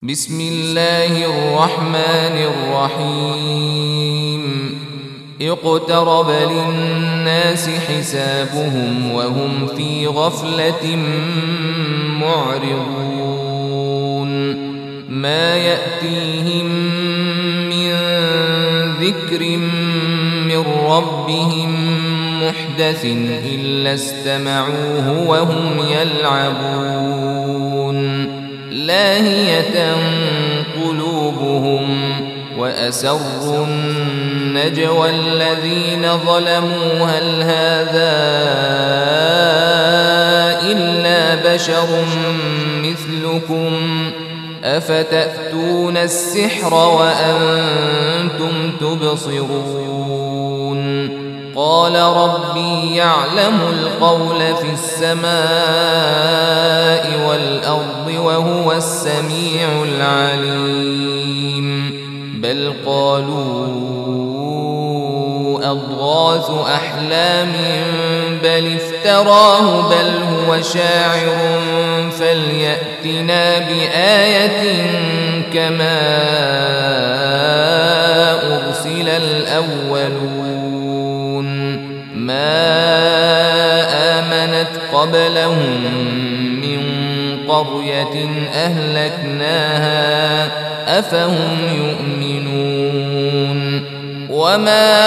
بسم الله الرحمن الرحيم اقترب للناس حسابهم وهم في غفلة معرضون ما يأتيهم من ذكر من ربهم محدث إلا استمعوه وهم يلعبون لاهية قلوبهم وأسروا النجوى الذين ظلموا هل هذا إلا بشر مثلكم أفتأتون السحر وأنتم تبصرون قال ربي يعلم القول في السماء والأرض وهو السميع العليم بل قالوا أضغاث أحلام بل افتراه بل هو شاعر فليأتنا بآية كما أرسل الأولون ما آمنت قبلهم من قرية أهلكناها أفهم يؤمنون وما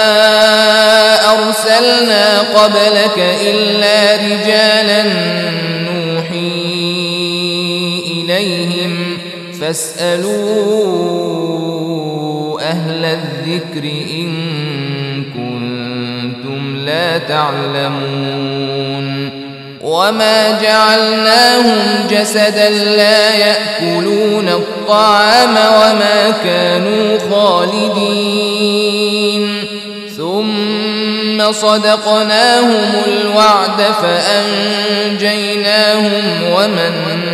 أرسلنا قبلك إلا رجالا نوحي إليهم فاسألوا أهل الذكر إن كنتم لا تعلمون وما جعلناهم جسدا لا يأكلون الطعام وما كانوا خالدين ثم صدقناهم الوعد فأنجيناهم ومن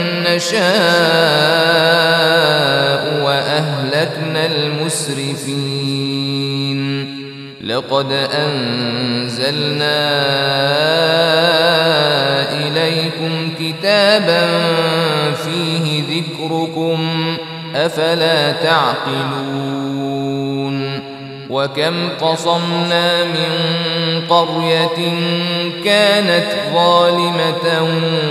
نشاء وأهلكنا المسرفين لقد أنزلنا إليكم كتابا فيه ذكركم أفلا تعقلون وكم قصمنا من قرية كانت ظالمة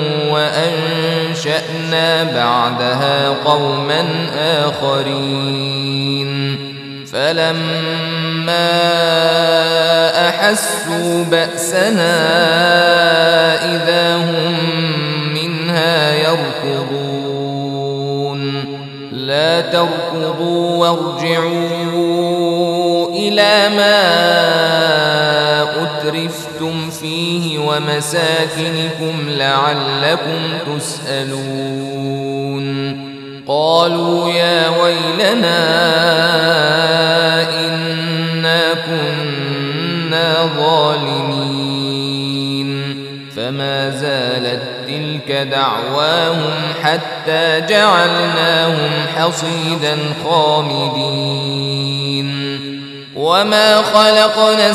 وأنشأنا بعدها قوما آخرين فلما أحسوا بأسنا إذا هم منها يركضون لا تركضوا وارجعوا إلى ما أترفتم فيه ومساكنكم لعلكم تسألون قالوا يا ويلنا إنا كنا ظالمين فما زالت تلك دعواهم حتى جعلناهم حصيدا خامدين وما خلقنا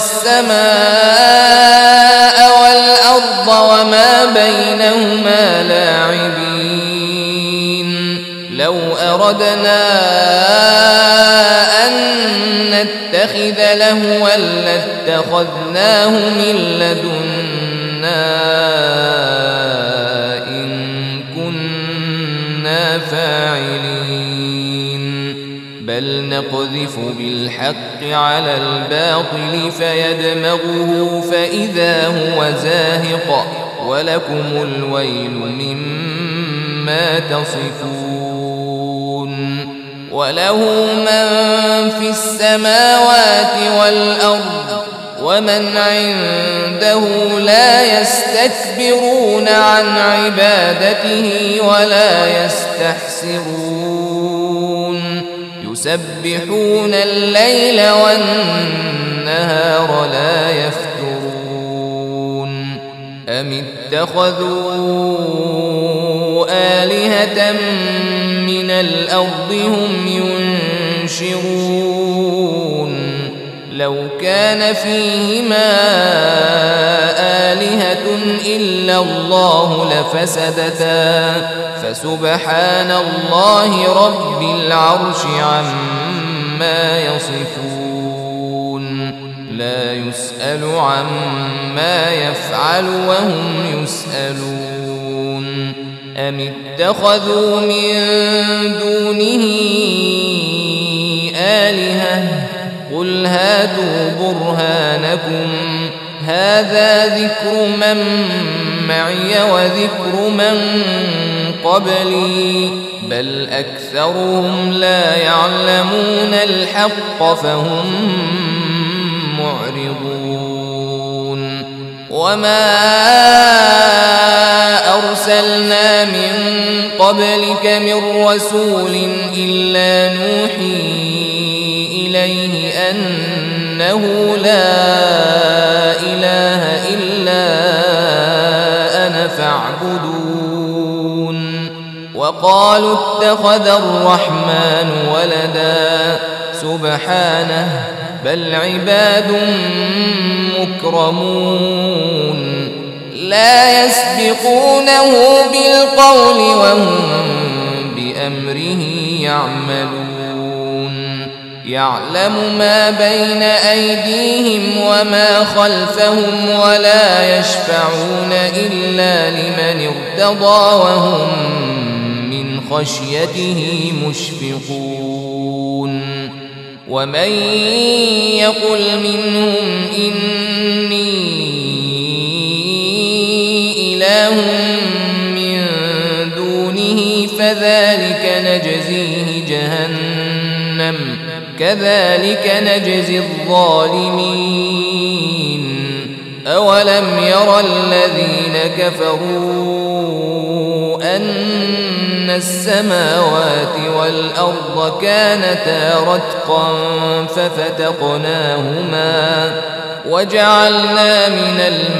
السماء والأرض وما بينهما لاعبين لو أردنا أن نتخذ لهوا لاتخذناه من لدنا إن كنا فاعلين بل نقذف بالحق على الباطل فيدمغه فإذا هو زاهق ولكم الويل مما تصفون وله من في السماوات والأرض ومن عنده لا يستكبرون عن عبادته ولا يستحسرون يسبحون الليل والنهار لا يفترون أم اتخذوا آلهة من الأرض هم ينشرون لو كان فيهما آلهة إلا الله لفسدتا فسبحان الله رب العرش عما يصفون لا يسأل عما يفعل وهم يسألون أم اتخذوا من دونه آلهة قل هاتوا برهانكم هذا ذكر من معي وذكر من قبلي بل أكثرهم لا يعلمون الحق فهم معرضون وما أرسلنا من قبلك من رسول إلا نوحي إليه أنه لا إله إلا أنا فاعبدون وقالوا اتخذ الرحمن ولدا سبحانه بل عباد مكرمون لا يسبقونه بالقول وهم بأمره يعملون يعلم ما بين أيديهم وما خلفهم ولا يشفعون إلا لمن ارتضى وهم من خشيته مشفقون ومن يقل منهم إني إله من دونه فذلك نجزيه جهنم كذلك نجزي الظالمين أولم يرى الذين كفروا أن السماوات والأرض كانتا رتقا ففتقناهما وجعلنا من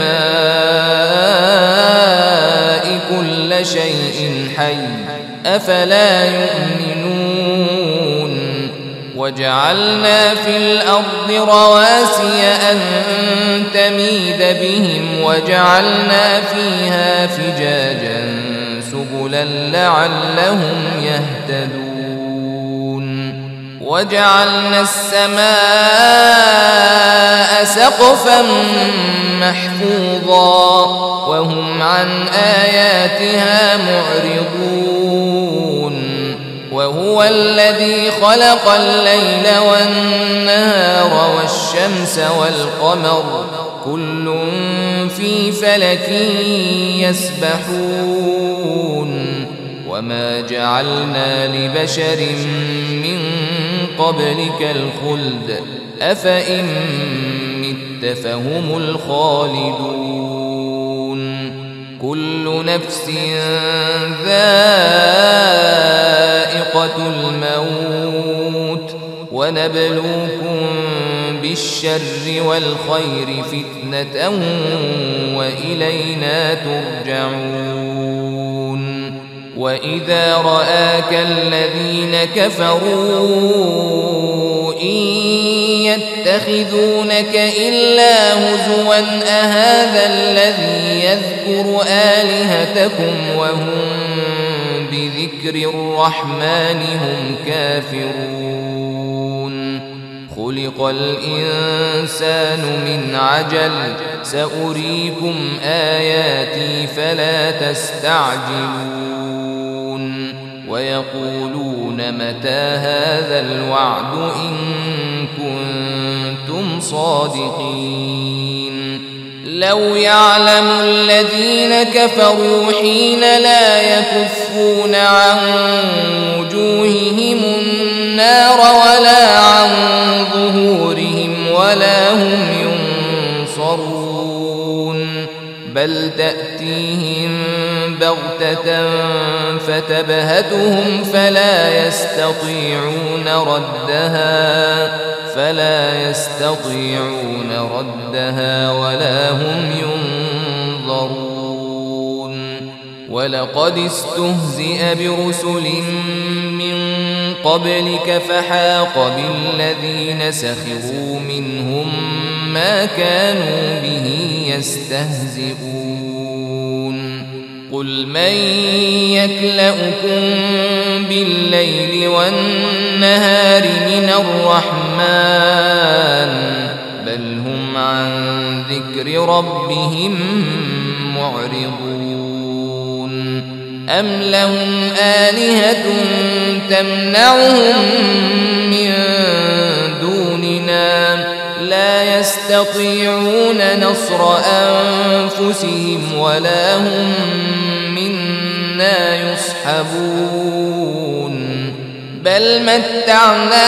الماء كل شيء حي أفلا يؤمنون وجعلنا في الأرض رواسي أن تميد بهم وجعلنا فيها فجاجا سبلا لعلهم يهتدون وجعلنا السماء سقفا محفوظا وهم عن آياتها معرضون وهو الذي خلق الليل والنهار والشمس والقمر كل في فلك يسبحون وما جعلنا لبشر من قبلك الخلد أفإن مت فهم الخالدون كل نفس ذائقة الموت ونبلوكم بالشر والخير فتنة وإلينا ترجعون وإذا رآك الذين كفروا إن يتخذونك إلا هزوا أهذا الذي يذكر آلهتكم وهم بذكر الرحمن هم كافرون خلق الإنسان من عجل سأريكم آياتي فلا تستعجلون ويقولون متى هذا الوعد إن كنتم صادقين لو يعلم الذين كفروا حين لا يكفون عن وجوههم النار ولا عن ظهورهم ولا هم ينصرون بل تأتيهم بغتة فتبهتهم فلا يستطيعون ردها ولا هم ينظرون ولقد استهزئ برسل من قبلك فحاق بالذين سخروا منهم ما كانوا به يستهزئون قل من يكلؤكم بالليل والنهار من الرحمن بل هم عن ذكر ربهم معرضون أم لهم آلهة تمنعهم من دوننا لا يستطيعون نصر أنفسهم ولا هم منا يصحبون بل متعنا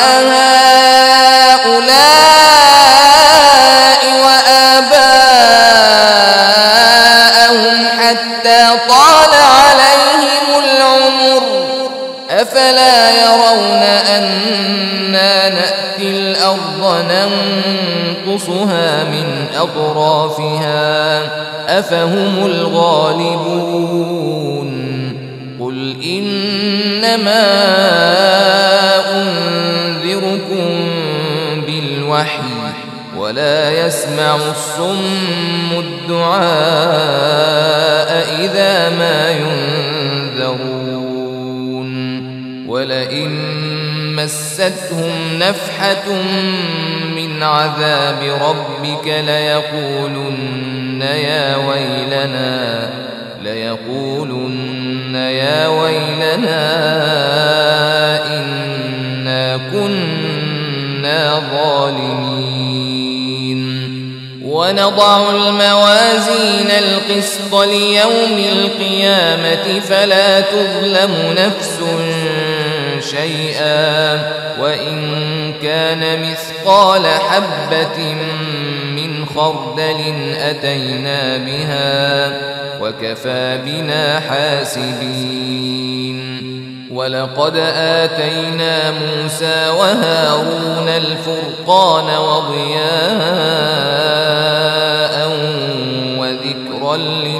هؤلاء وآباءهم حتى طال عليهم العمر أفلا يرون أنا نأتي الأرض ننقصها من أطرافها أفهم الغالبون قل إنما أنذركم بالوحي ولا يسمع الصم الدعاء إذا ما ينذرون ولئن مستهم نفحة من عذاب ربك ليقولن يا ويلنا إنا كنا ظالمين ونضع الموازين القسط ليوم القيامة فلا تظلم نفس شيئا وإن كان مثقال حبة من خردل أتينا بها وكفى بنا حاسبين ولقد آتينا موسى وهارون الفرقان وضياء وذكرا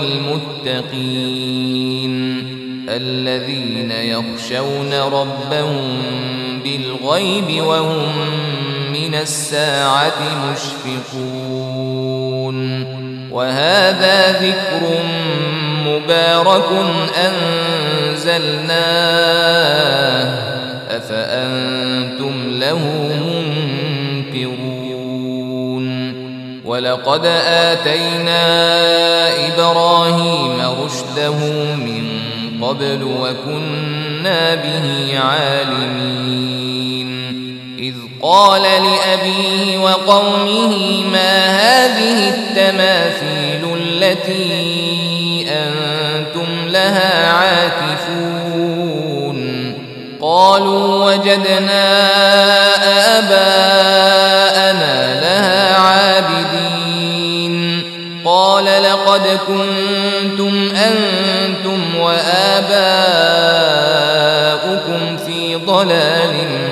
للمتقين الذين يخشون ربهم بالغيب وهم من الساعة مشفقون وهذا ذكر مبارك أنزلناه أفأنتم له منكرون ولقد آتينا إبراهيم رشده من قبل وكنا به عالمين إذ قال لأبيه وقومه ما هذه التماثيل التي أنتم لها عاكفون قالوا وجدنا آباءنا لها عابدين قال لقد كنتم أنتم وآباؤكم في ضلال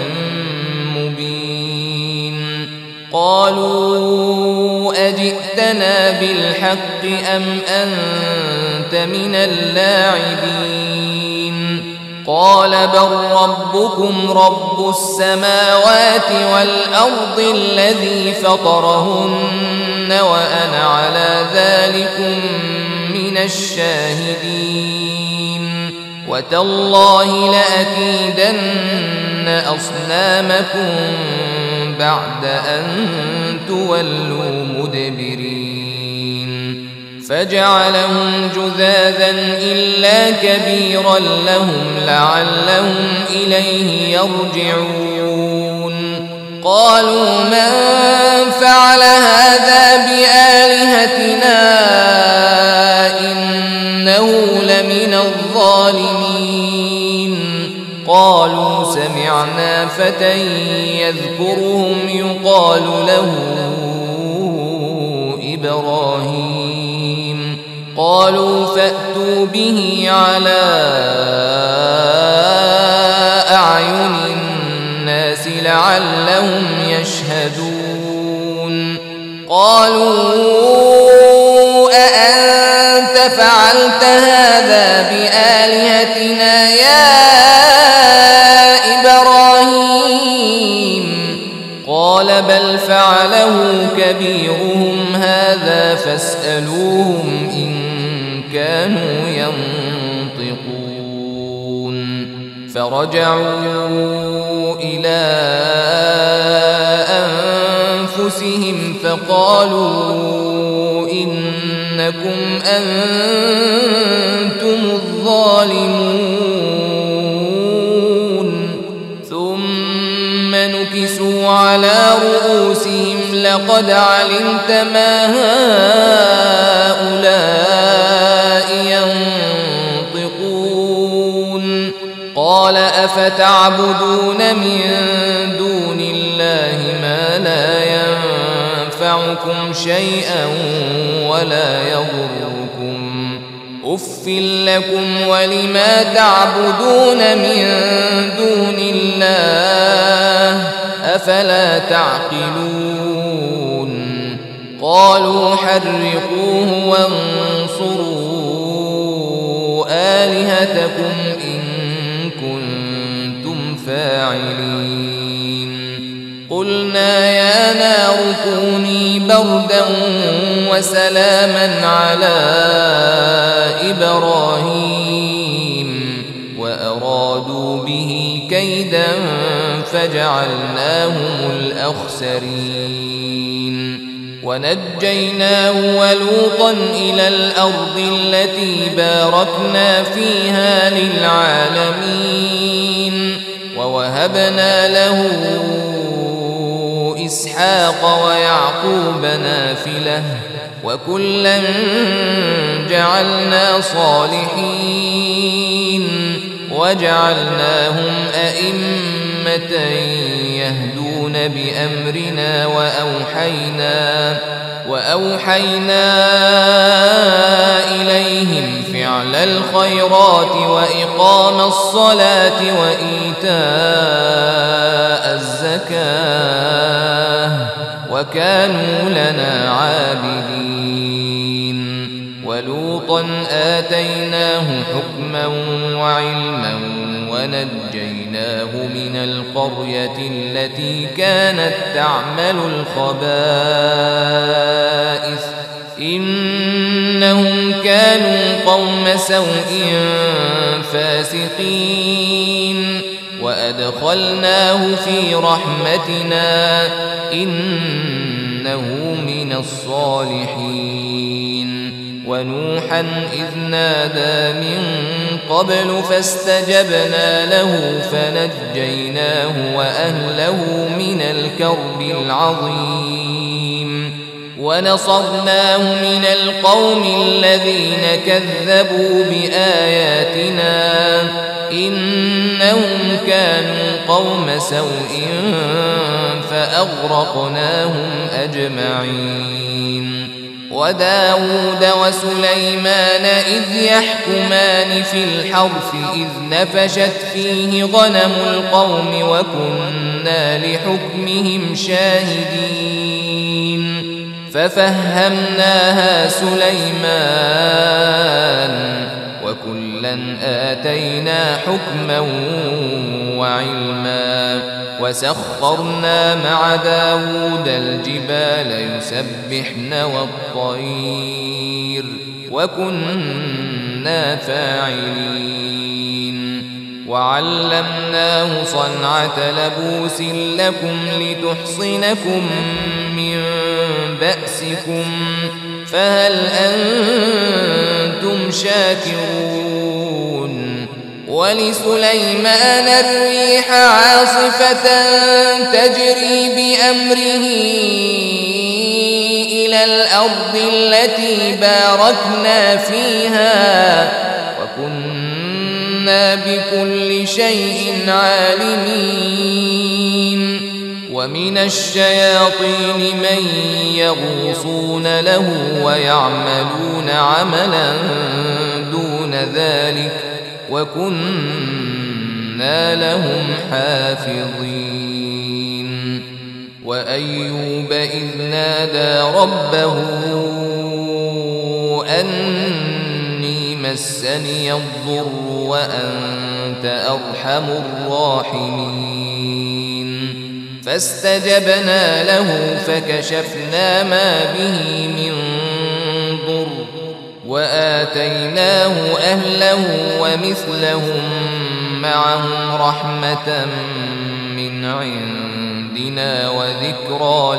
مبين قالوا أجئتنا بالحق أم أنت من اللاعبين قال بل ربكم رب السماوات والأرض الذي فطرهن وأنا على ذلكم من الشاهدين وتالله لأكيدن أصنامكم بعد أن تولوا مدبرين فجعلهم جذاذا إلا كبيرا لهم لعلهم إليه يرجعون قالوا من فعل هذا بآلهتنا إنه لمن الظالمين قالوا سمعنا فتى يذكرهم يقال له إبراهيم قالوا فأتوا به على أعين الناس لعلهم يشهدون قالوا أأنت فعلت هذا بآلهتنا يا إبراهيم قال بل فعله كبيرهم هذا فاسألوهم إن كانوا ينطقون فرجعوا إلى أنفسهم فقالوا إنكم أنتم الظالمون ثم نكسوا على رؤوسهم لقد علمت ما هؤلاء ينطقون قال أفتعبدون من دون الله ما لا ينفعكم شيئا ولا يضركم أف لكم ولما تعبدون من دون الله أفلا تعقلون قالوا حرقوه وانصروا آلهتكم إن كنتم فاعلين قلنا يا نار كوني بردا وسلاما على إبراهيم وأرادوا به كيدا فجعلناهم الأخسرين ونجيناه ولوطا إلى الأرض التي باركنا فيها للعالمين ووهبنا له إسحاق ويعقوب نافلة وكلا جعلنا صالحين وجعلناهم أئمة يهدون بأمرنا وأوحينا إليهم فعل الخيرات وإقام الصلاة وإيتاء الزكاة وكانوا لنا عابدين ولوطا آتيناه حكما وعلما ونجيناه من القرية التي كانت تعمل الخبائث إنهم كانوا قوم سوء فاسقين وأدخلناه في رحمتنا إنه من الصالحين ونوحا إذ نادى من قبل فاستجبنا له فنجيناه وأهله من الكرب العظيم ونصرناه من القوم الذين كذبوا بآياتنا إنهم كانوا قوم سوء فأغرقناهم أجمعين وداود وسليمان إذ يحكمان في الحرث إذ نفشت فيه غنم القوم وكنا لحكمهم شاهدين ففهمناها سليمان وكلا آتينا حكما وعلما وسخرنا مع داود الجبال يسبحن والطير وكنا فاعلين وعلمناه صنعة لبوس لكم لتحصنكم من بأسكم فهل أنتم شاكرون ولسليمان الريح عاصفة تجري بأمره إلى الأرض التي باركنا فيها وكنا بكل شيء عالمين ومن الشياطين من يغوصون له ويعملون عملا دون ذلك وكنا لهم حافظين وأيوب إذ نادى ربه أني مسني الضر وأنت أرحم الراحمين فاستجبنا له فكشفنا ما به من ضر وآتيناه أهله ومثلهم معهم رحمة من عندنا وذكرى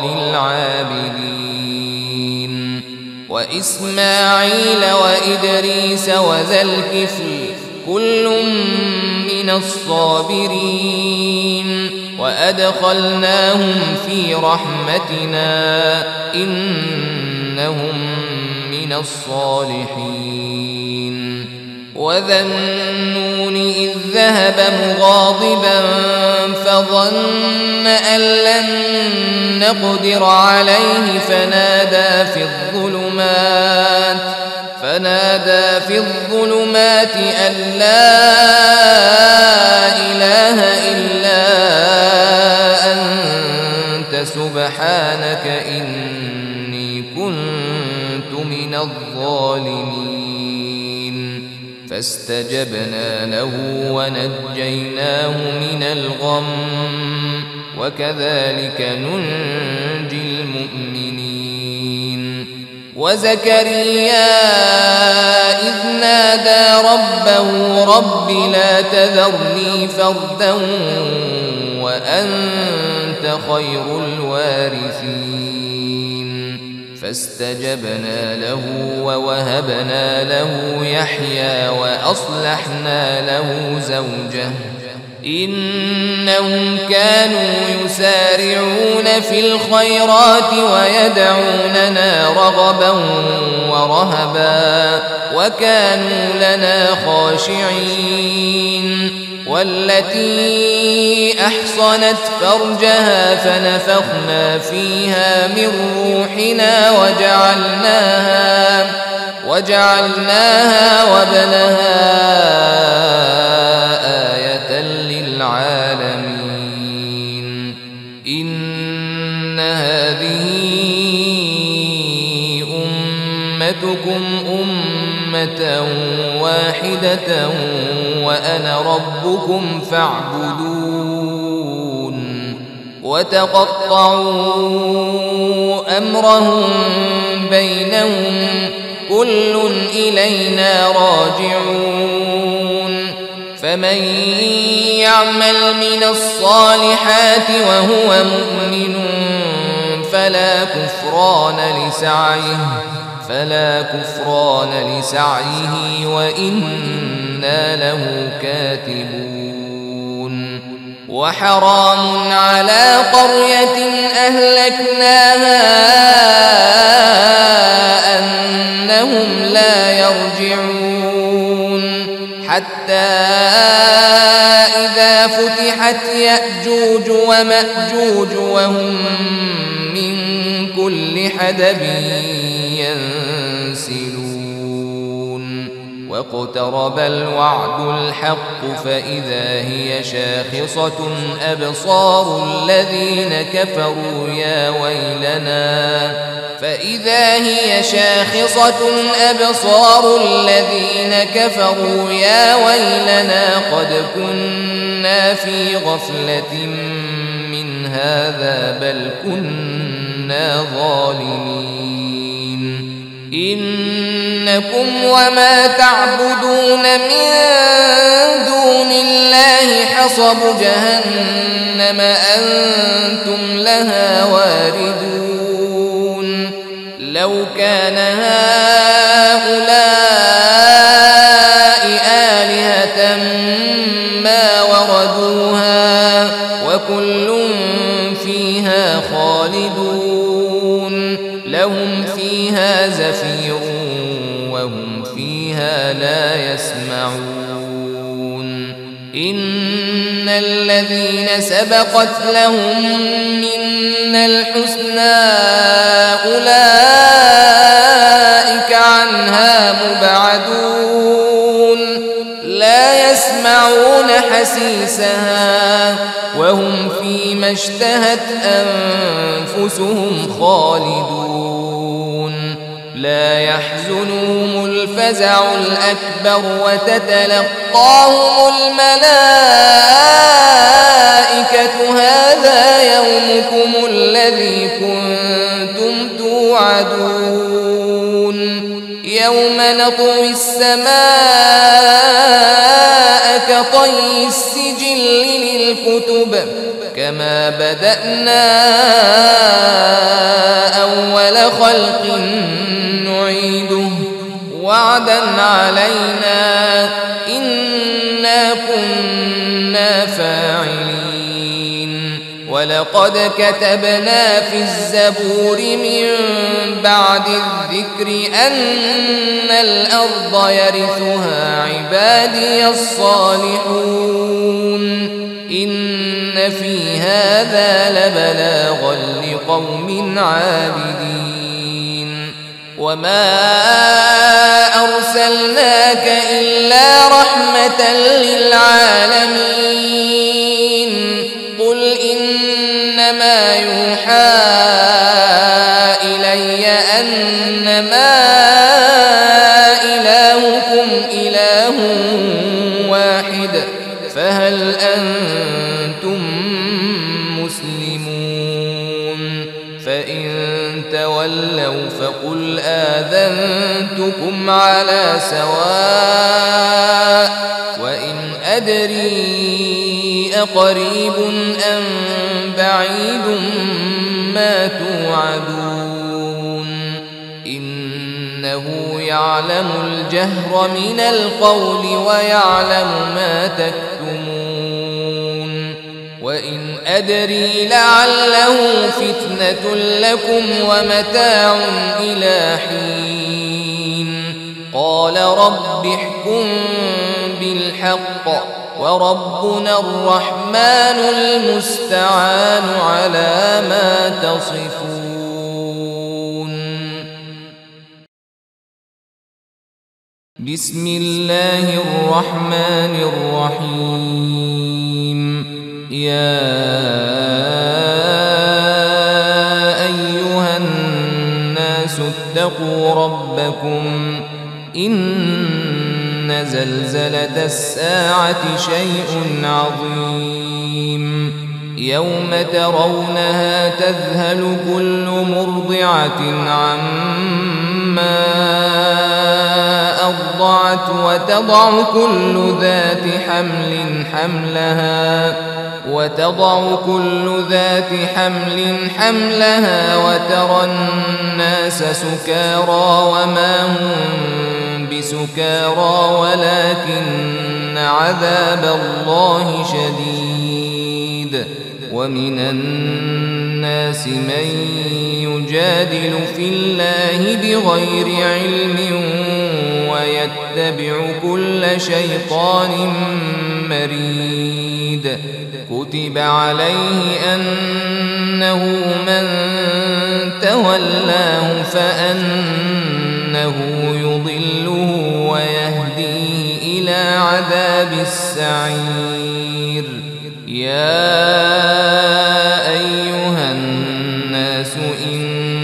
للعابدين وإسماعيل وإدريس وذا الكفل كل من الصابرين وأدخلناهم في رحمتنا إنهم من الصالحين وذا النون إذ ذهب مغاضبا فظن أن لن نقدر عليه فنادى في الظلمات أن لا إله إلا أنت سبحانك إني كنت من الظالمين فاستجبنا له ونجيناه من الغم وكذلك ننجي المؤمنين وزكريا إذ نادى ربه رب لا تذرني فردا وأنت خير الوارثين فاستجبنا له ووهبنا له يحيى وأصلحنا له زوجه إنهم كانوا يسارعون في الخيرات ويدعوننا رغبا ورهبا وكانوا لنا خاشعين والتي أحصنت فرجها فنفخنا فيها من روحنا وجعلناها وابنها آية للعالمين إن هذه أمتكم أمة واحدة وأنا ربكم فاعبدون وتقطعوا أمرهم بينهم كل إلينا راجعون فمن يعمل من الصالحات وهو مؤمن فلا كفران لسعيه وإنا له كاتبون وحرام على قرية أهلكناها أنهم لا يرجعون حتى إذا فتحت يأجوج ومأجوج وهم من كل حدب ينسلون واقترب الوعد الحق فإذا هي شاخصة أبصار الذين كفروا يا ويلنا قد كنا في غفلة من هذا بل كنا ظالمين إنكم وما تعبدون من دون الله حصب جهنم أنتم لها واردون لو كان هؤلاء آلهة ما وردوها وكل فيها خالدون لهم فيها زفير وهم فيها لا يسمعون إن الذين سبقت لهم منا الحسنى أولئك عنها مبعدون لا يسمعون حسيسها وهم فيما اشتهت أنفسهم خالدون لا يحزنهم الفزع الأكبر وتتلقاهم الملائكة هذا يومكم الذي كنتم توعدون يوم نطوي السماء كطي السجل للكتب كما بدأنا أول خلق نعيده وعدا علينا إنا كنا فاعلين ولقد كتبنا في الزبور من بعد الذكر أن الأرض يرثها عبادي الصالحون إن في هذا لبلاغا لقوم عابدين وما أرسلناك إلا رحمة للعالمين قل إنما يوحى إلي أنما إلهكم إله واحد فهل أنتم مسلمون فإن تولوا فقل آذنتكم على سواء وإن أدري أقريب أم بعيد ما توعدون إنه يعلم الجهر من القول ويعلم ما تكتمون وإن أدري لعله فتنة لكم ومتاع إلى حين قال رب احكم بالحق وربنا الرحمن المستعان على ما تصفون بسم الله الرحمن الرحيم يا أيها الناس اتقوا ربكم إن زلزلة الساعة شيء عظيم يوم ترونها تذهل كل مرضعة عما أرضعت وتضع كل ذات حمل حملها وترى الناس سكارى وما هم بسكارى ولكن عذاب الله شديد ومن الناس من يجادل في الله بغير علم ويتبع كل شيطان مريد كتب عليه أنه من تولاه فأنه يضله ويهديه إلى عذاب السعير يا أيها الناس إن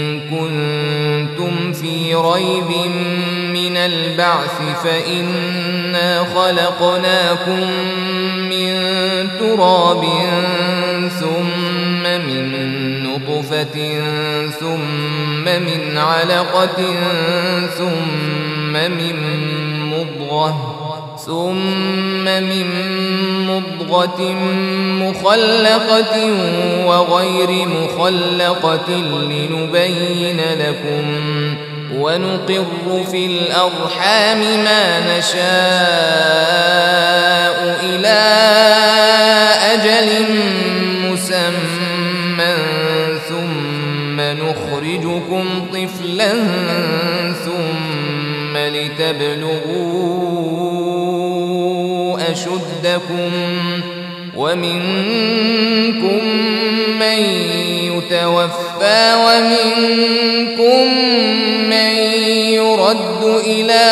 كنتم في ريب من البعث فإنا خلقناكم من تراب ثم من نطفة ثم من علقة ثم من مضغة مخلقة وغير مخلقة لنبين لكم ونقر في الأرحام ما نشاء إلى أجل مسمى ثم نخرجكم طفلا ثم لتبلغوا أشدكم ومنكم من يتوفى ومنكم من يرد إلى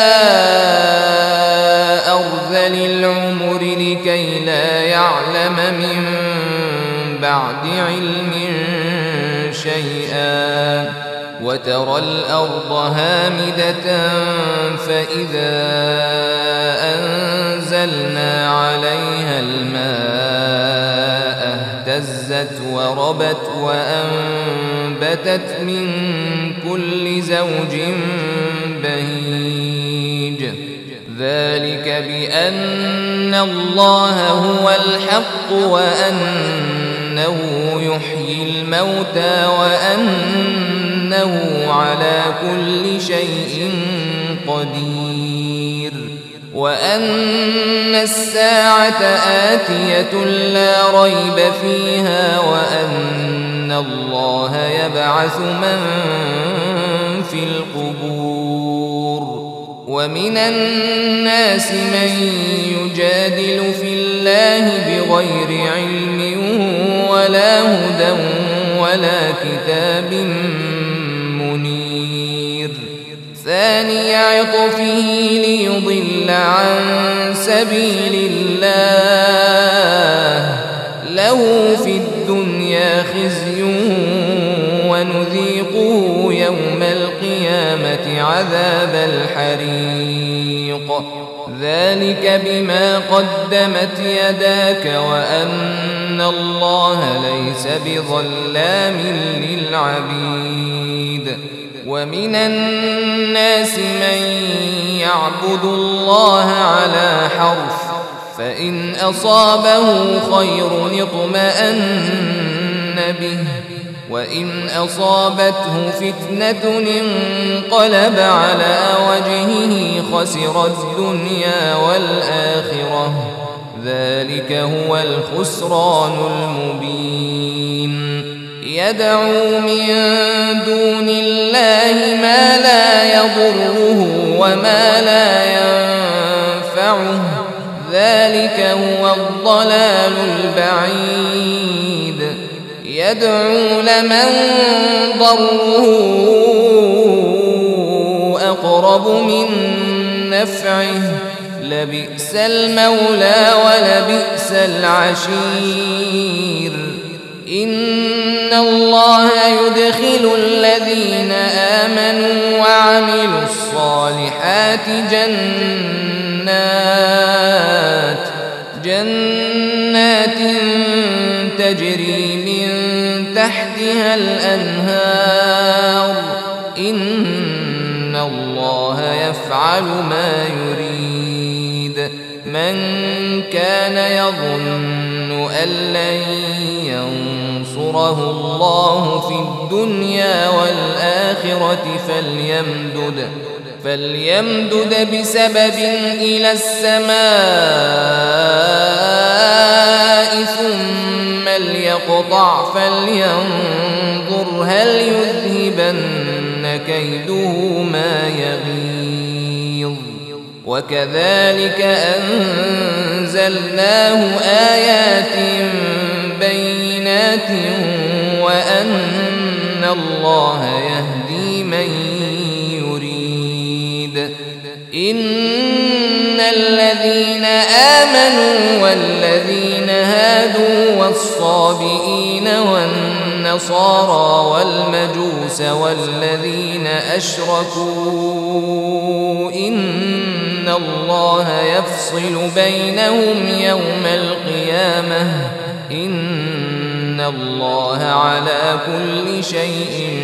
أرذل العمر لكي لا يعلم من بعد علم شيئا وترى الأرض هامدة فإذا أنزلنا عليها الماء اهتزت وربت وأنبتت من كل زوج بهيج ذلك بأن الله هو الحق وأنه يحيي الموتى وأنه على كل شيء قدير وأن الساعة آتية لا ريب فيها وأن الله يبعث من في القبور ومن الناس من يجادل في الله بغير علم ولا هدى ولا كتاب منير ثاني عطفه ليضل عن سبيل الله له في الدنيا خزي ونذيقه يوم القيامة عذاب الحريق ذلك بما قدمت يداك وأن الله ليس بظلام للعبيد ومن الناس من يعبد الله على حرف فإن أصابه خير اطمأن به وإن أصابته فتنة انقلب على وجهه خسر الدنيا والآخرة ذلك هو الخسران المبين يدعو من دون الله ما لا يضره وما لا ينفعه ذلك هو الضلال البعيد يدعو لمن ضره أقرب من نفعه لبئس المولى ولبئس العشير إن الله يدخل الذين آمنوا وعملوا الصالحات جنات تجري من تحتها الأنهار إن الله يفعل ما يريد من كان يظن أن لن ينصره الله في الدنيا والآخرة فليمدد بسبب إلى السماء ثم ليقطع فلينظر هل يذهبن كيده ما يغيظ وكذلك أنزلناه آيات بينات وأن الله يهدي من يريد إن الذين آمنوا والذين هادوا والصابئين والنصارى والمجوس والذين أشركوا إن الله يفصل بينهم يوم القيامة إن الله على كل شيء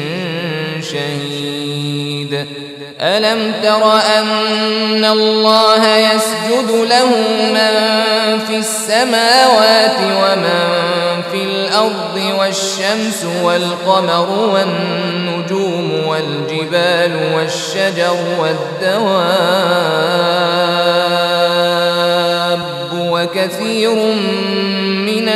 شهيد ألم تر أن الله يسجد له من في السماوات ومن في الأرض والشمس والقمر والنجوم والجبال والشجر والدواب وكثير من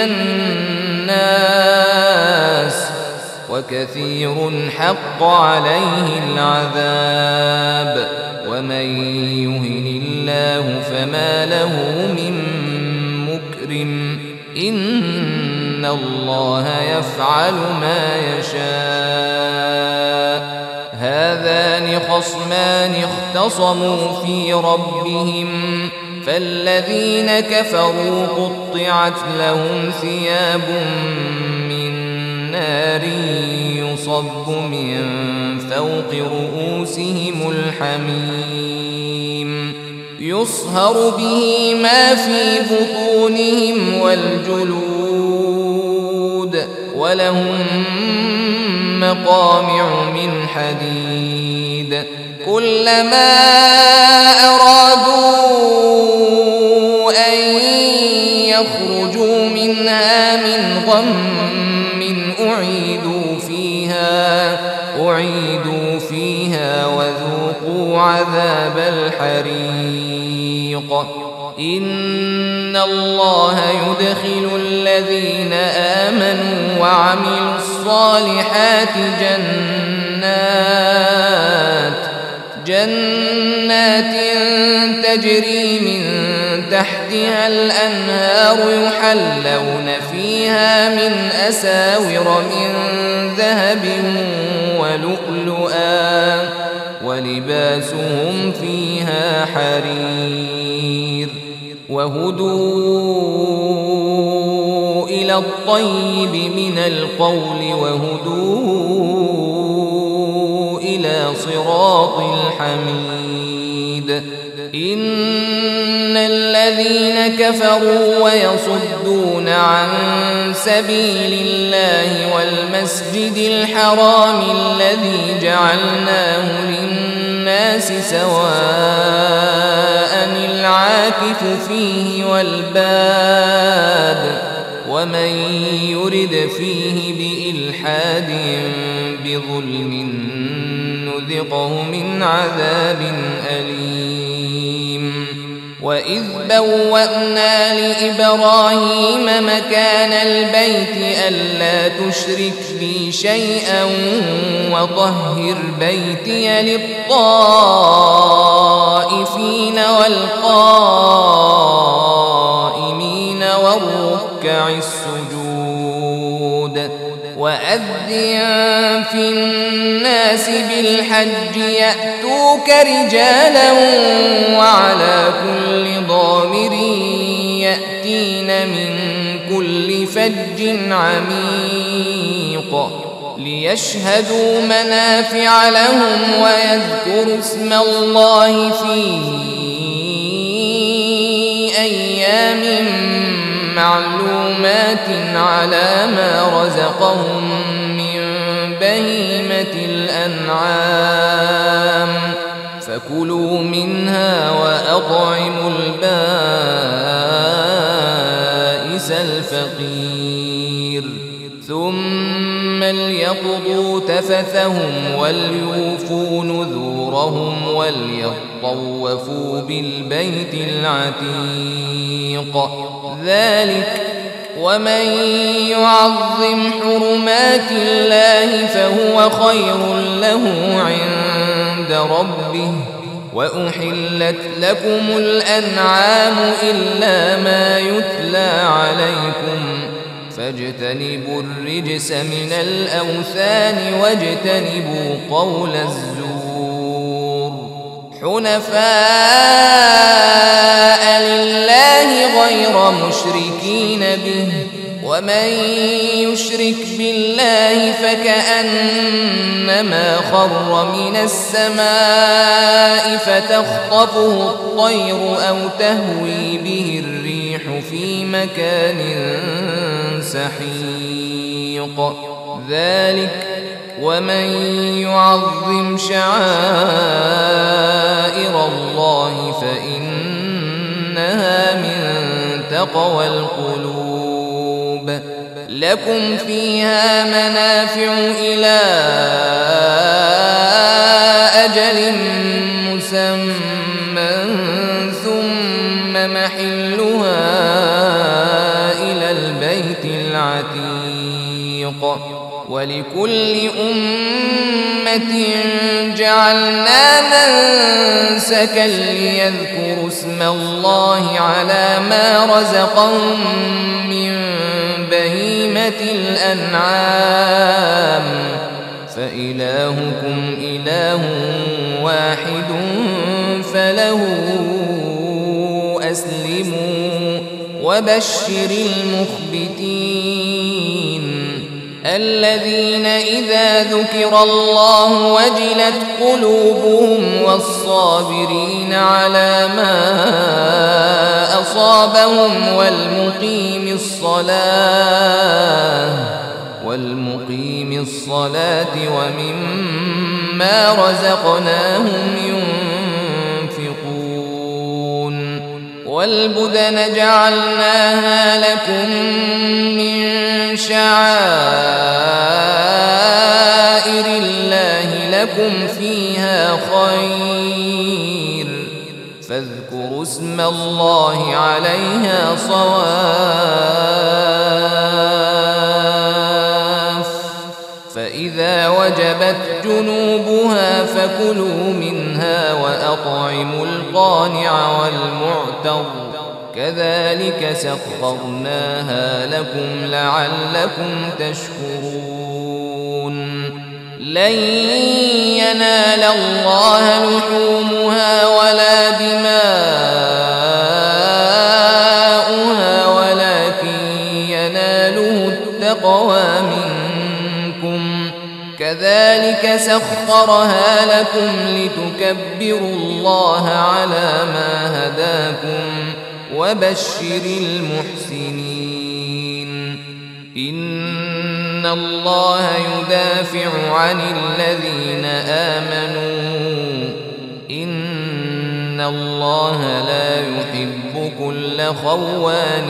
الناس وكثير حق عليه العذاب ومن يهن الله فما له من مكرم إن الله يفعل ما يشاء هذان خصمان اختصموا في ربهم فالذين كفروا قطعت لهم ثياب من نار يصب من فوق رؤوسهم الحميم يصهر به ما في بطونهم والجلود ولهم مقامع من حديد كلما أرادوا أن يخرجوا منها من غم أعيدوا فيها وذوقوا عذاب الحريق إن الله يدخل الذين آمنوا وعملوا الصالحات جنات تجري من تحتها الأنهار يحلون فيها من أساور من ذهب ولؤلؤا ولباسهم فيها حرير وهدوا إلى الطيب من القول وهدوا إلى صراط الحميد إن الذين كفروا ويصدون عن سبيل الله والمسجد الحرام الذي جعلناه للناس سواء العاكف فيه والباد ومن يرد فيه بإلحاد بظلم نذقه من عذاب أليم وإذ بوأنا لإبراهيم مكان البيت ألا تشرك بي شيئا وطهر بيتي للطائفين والقائمين والركع السجود وأذن في الناس بالحج يأتوك رجالا وعلى كل ضامر يأتين من كل فج عميق ليشهدوا منافع لهم ويذكروا اسم الله في أيام معلومات على ما رزقهم من بهيمة الأنعام فكلوا منها وأطعموا البائس الفقير ثم ليقضوا تفثهم وليوفوا نذورهم وليطوفوا بالبيت العتيق ذلك ومن يعظم حرمات الله فهو خير له عند ربه وأحلت لكم الأنعام إلا ما يتلى عليكم فاجتنبوا الرجس من الأوثان واجتنبوا قول الزور حنفاء لله غير مشركين به ومن يشرك بالله فكأنما خر من السماء فتخطفه الطير أو تهوي به الريح في مكان سحيق ذلك ومن يعظم شعائر الله فإنها من تقوى القلوب لكم فيها منافع إلى أجل مسمى ثم محلها إلى البيت العتيق ولكل أمة جعلنا منسكا ليذكروا اسم الله على ما رزقهم من بهيمة الأنعام فإلهكم إله واحد فله أسلموا وبشر المخبتين الذين إذا ذكر الله وجلت قلوبهم والصابرين على ما أصابهم والمقيم الصلاة ومما رزقناهم ينفقون والبدن جعلناها لكم من شعائر الله لكم فيها خير فاذكروا اسم الله عليها صواف فإذا وجبت جنوبها فكلوا منها وأطعموا القانع والمعتر كذلك سخرناها لكم لعلكم تشكرون لن ينال الله لحومها ولا دماؤها ولكن يناله التقوى منكم كذلك سخرها لكم لتكبروا الله على ما هداكم وبشر المحسنين إن الله يدافع عن الذين آمنوا إن الله لا يحب كل خوان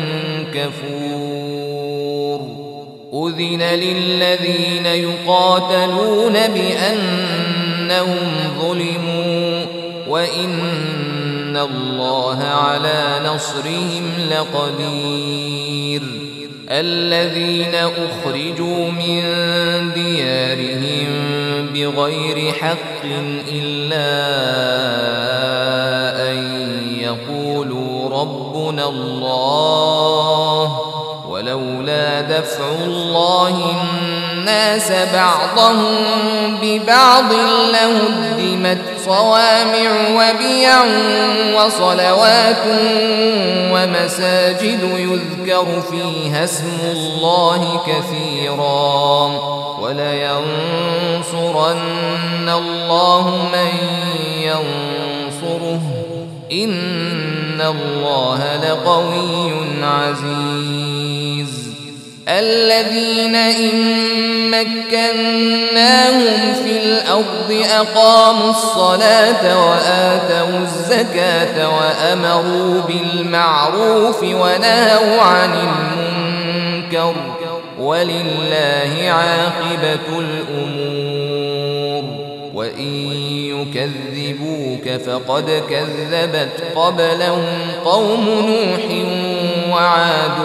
كفور أذن للذين يقاتلون بأنهم ظلموا وإن الله على نصرهم لقدير الذين أخرجوا من ديارهم بغير حق إلا أن يقولوا ربنا الله ولولا دفع الله الناس بعضهم ببعض لهدمت صوامع وبيع وصلوات ومساجد يذكر فيها اسم الله كثيرا ولينصرن الله من ينصره إن الله لقوي عزيز الذين إن مكناهم في الأرض أقاموا الصلاة وآتوا الزكاة وأمروا بالمعروف ونهوا عن المنكر ولله عاقبة الأمور وإن يكذبوك فقد كذبت قبلهم قوم نوح وعاد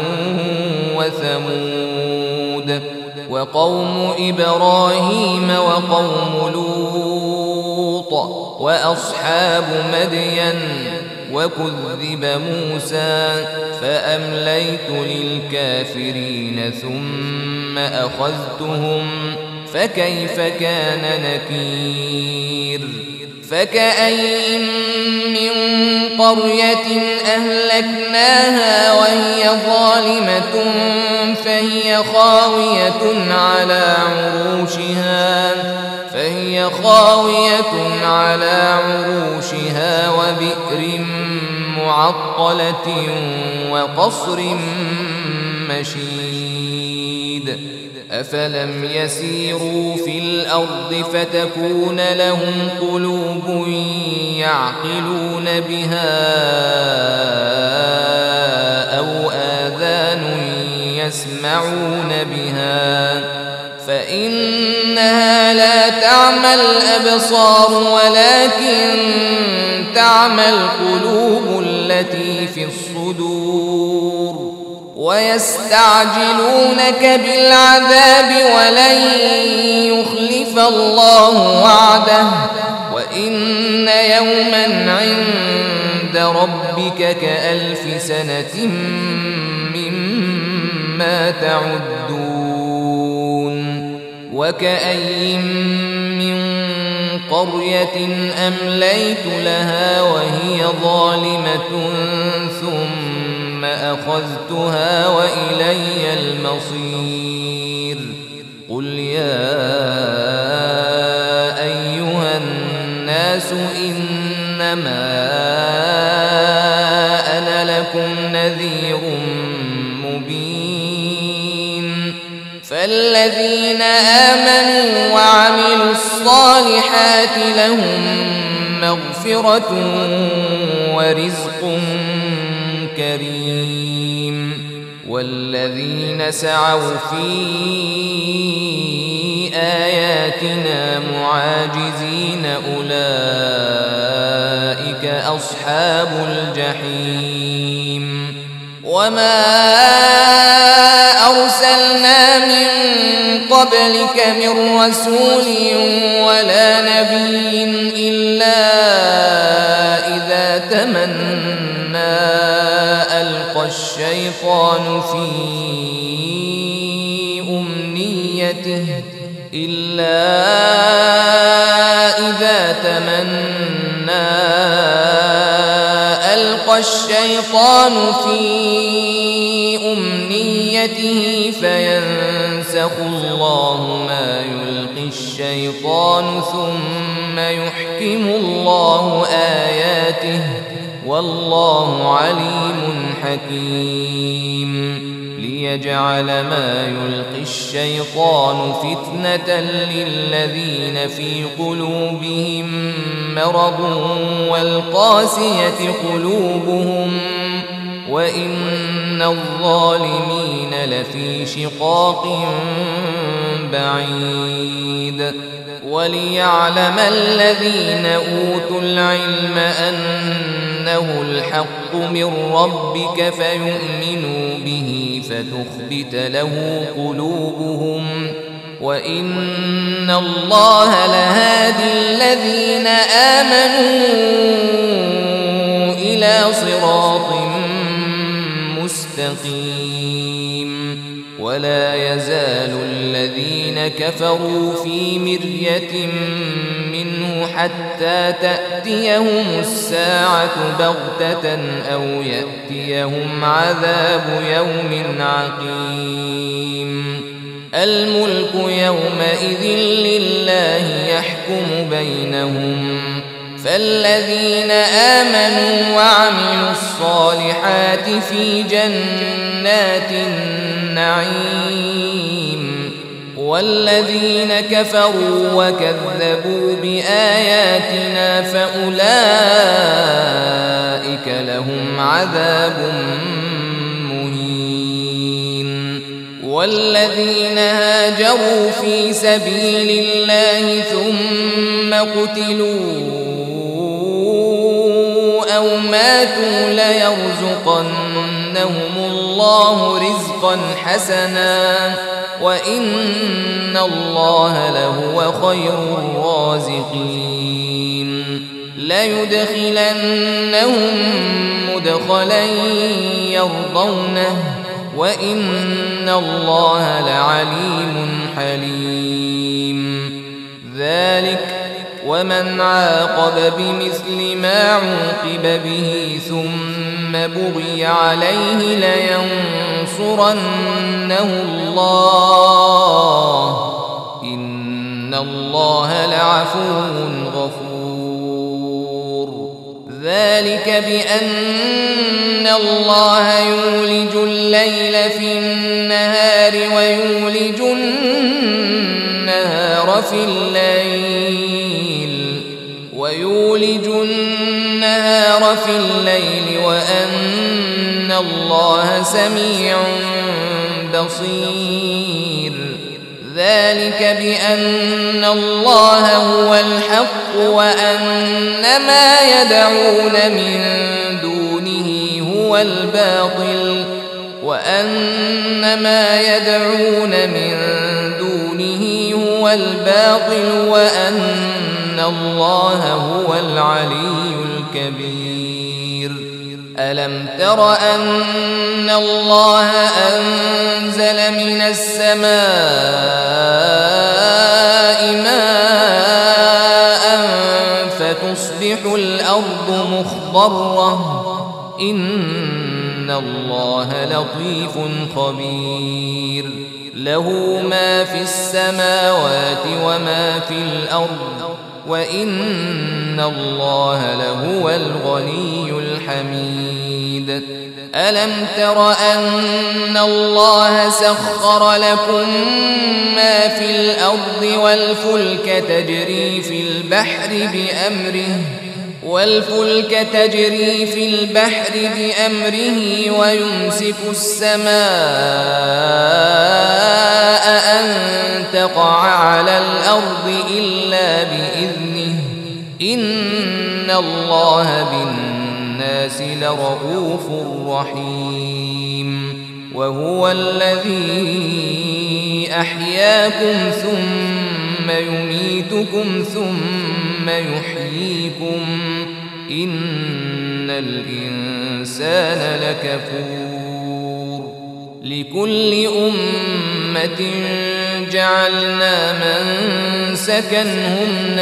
وثمود وقوم إبراهيم وقوم لوط وأصحاب مدين وكذب موسى فأمليت للكافرين ثم أخذتهم فكيف كان نكير فكأين من قرية أهلكناها وهي ظالمة فهي خاوية على عروشها وبئر معطلة وقصر مشيد أفلم يسيروا في الأرض فتكون لهم قلوب يعقلون بها أو آذان يسمعون بها فإنها لا تعمى الأبصار ولكن تعمى القلوب التي في الصدور ويستعجلونك بالعذاب ولن يخلف الله وعده وإن يوما عند ربك كألف سنة مما تعدون وكأين من قرية أمليت لها وهي ظالمة ثم أخذتها وإلي المصير قل يا أيها الناس إنما أنا لكم نذير مبين فالذين آمنوا وعملوا الصالحات لهم مغفرة ورزق كريم والذين سعوا في آياتنا معاجزين أولئك أصحاب الجحيم وما أرسلنا من قبلك من رسول ولا نبي إلا إذا تمنى ألقى الشيطان في أمنيته فينسخ الله ما يلقي الشيطان ثم يحكم الله آياته والله عليم حكيم ليجعل ما يلقي الشيطان فتنة للذين في قلوبهم مرض والقاسية قلوبهم وإن الظالمين لفي شقاق بعيد وليعلم الذين أوتوا العلم أنه الحق من ربك فيؤمنوا به فتخبت له قلوبهم وإن الله لهادي الذين آمنوا إلى صراط مستقيم ولا يزال الذين كفروا في مرية منه حتى تأتيهم الساعة بغتة أو يأتيهم عذاب يوم عقيم الملك يومئذ لله يحكم بينهم فالذين آمنوا وعملوا الصالحات في جنات النعيم والذين كفروا وكذبوا بآياتنا فأولئك لهم عذاب مهين والذين هاجروا في سبيل الله ثم قتلوا أو ماتوا ليرزقنهم الله رزقا حسنا وإن الله لهو خير الرازقين ليدخلنهم مدخلا يرضونه وإن الله لعليم حليم ذلك ومن عاقب بمثل ما عوقب به ثم بغي عليه لينصرنه الله إن الله لعفو غفور ذلك بأن الله يولج الليل في النهار ويولج النهار في الليل وأن الله سميع بصير ذلك بأن الله هو الحق وأن ما يدعون من دونه هو الباطل وأن الله هو العلي الكبير ألم تر أن الله أنزل من السماء ماء فتصبح الأرض مخضرة إن الله لطيف خبير له ما في السماوات وما في الأرض وإن الله لهو الغني الحميد. ألم تر أن الله سخر لكم ما في الأرض والفلك تجري في البحر بأمره ويمسك السماء أن تقع على الأرض إلا بإذنه إن الله بالناس لرؤوف رحيم. وهو الذي أحياكم ثم يميتكم ثم يحييكم إن الإنسان لكفور. لكل أمة جعلنا منسكا هم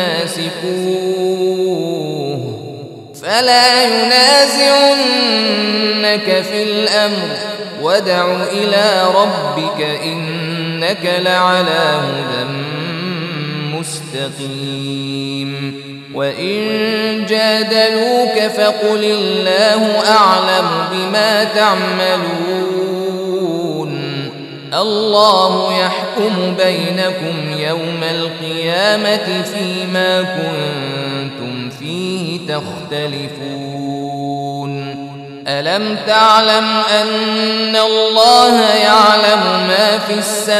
ناسكوه فلا ينازعنك في الأمر وادع إلى ربك إنك لعلى هدى مستقيم. وإن جادلوك فقل الله أعلم بما تعملون الله يحكم بينكم يوم القيامة فيما كنتم فيه تختلفون. ألم تعلم أن الله يعلم ما في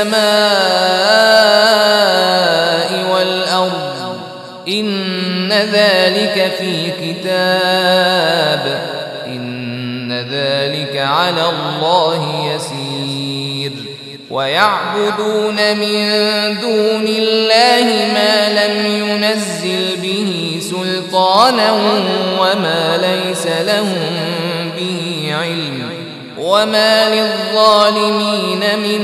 السماء والأرض إن ذلك في كتاب إن ذلك على الله يسير. ويعبدون من دون الله ما لم ينزل به سلطانا وما ليس لهم به علم وما للظالمين من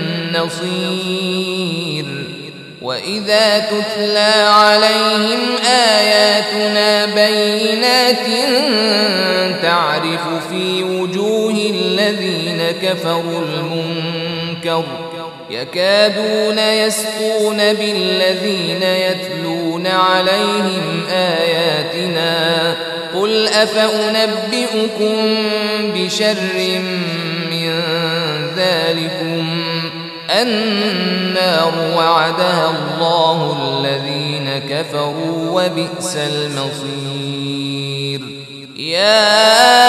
نصير. وإذا تتلى عليهم آياتنا بينات تعرف في وجوه الذين كفروا المنكر يكادون يسقون بالذين يتلون عليهم آياتنا قل أفأنبئكم بشر من ذلكم النار وعدها الله الذين كفروا وبئس المصير. يا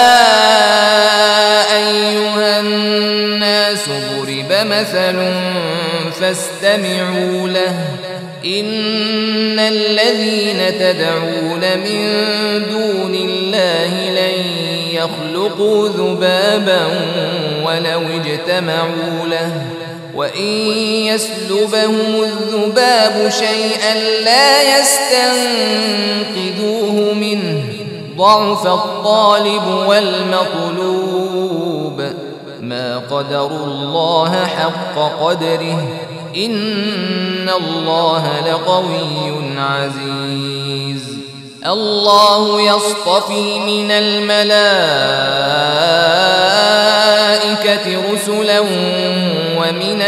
أيها الناس ضرب مثل فاستمعوا له إن الذين تدعون من دون الله لن يخلقوا ذبابا ولو اجتمعوا له وإن يسلبهم الذباب شيئا لا يستنقذوه منه ضعف الطالب والمطلوب ما قدروا الله حق قدره إن الله لقوي عزيز. الله يصطفي من الملائكة رسلا ومن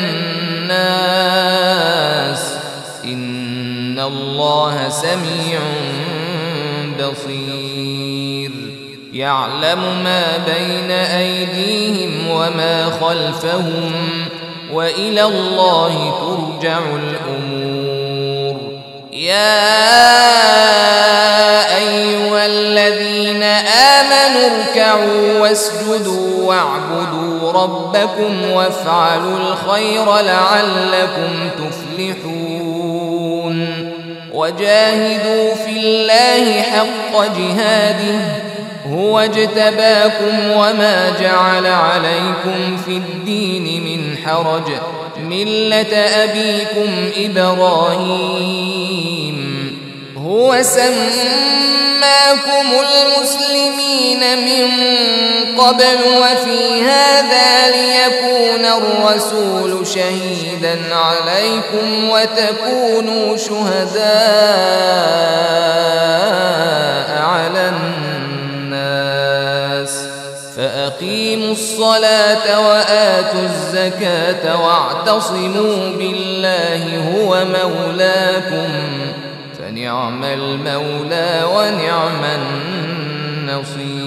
الناس إن الله سميع بصير. يعلم ما بين أيديهم وما خلفهم وإلى الله ترجع الأمور. يا أيها الذين آمنوا اركعوا واسجدوا واعبدوا ربكم وافعلوا الخير لعلكم تفلحون. وجاهدوا في الله حق جهاده هو اجتباكم وما جعل عليكم في الدين من حرج ملة أبيكم إبراهيم هو سماكم المسلمين من قبل وفي هذا ليكون الرسول شهيدا عليكم وتكونوا شهداء على الناس فأقيموا الصلاة وآتوا الزكاة واعتصموا بالله هو مولاكم فنعم المولى ونعم النصير.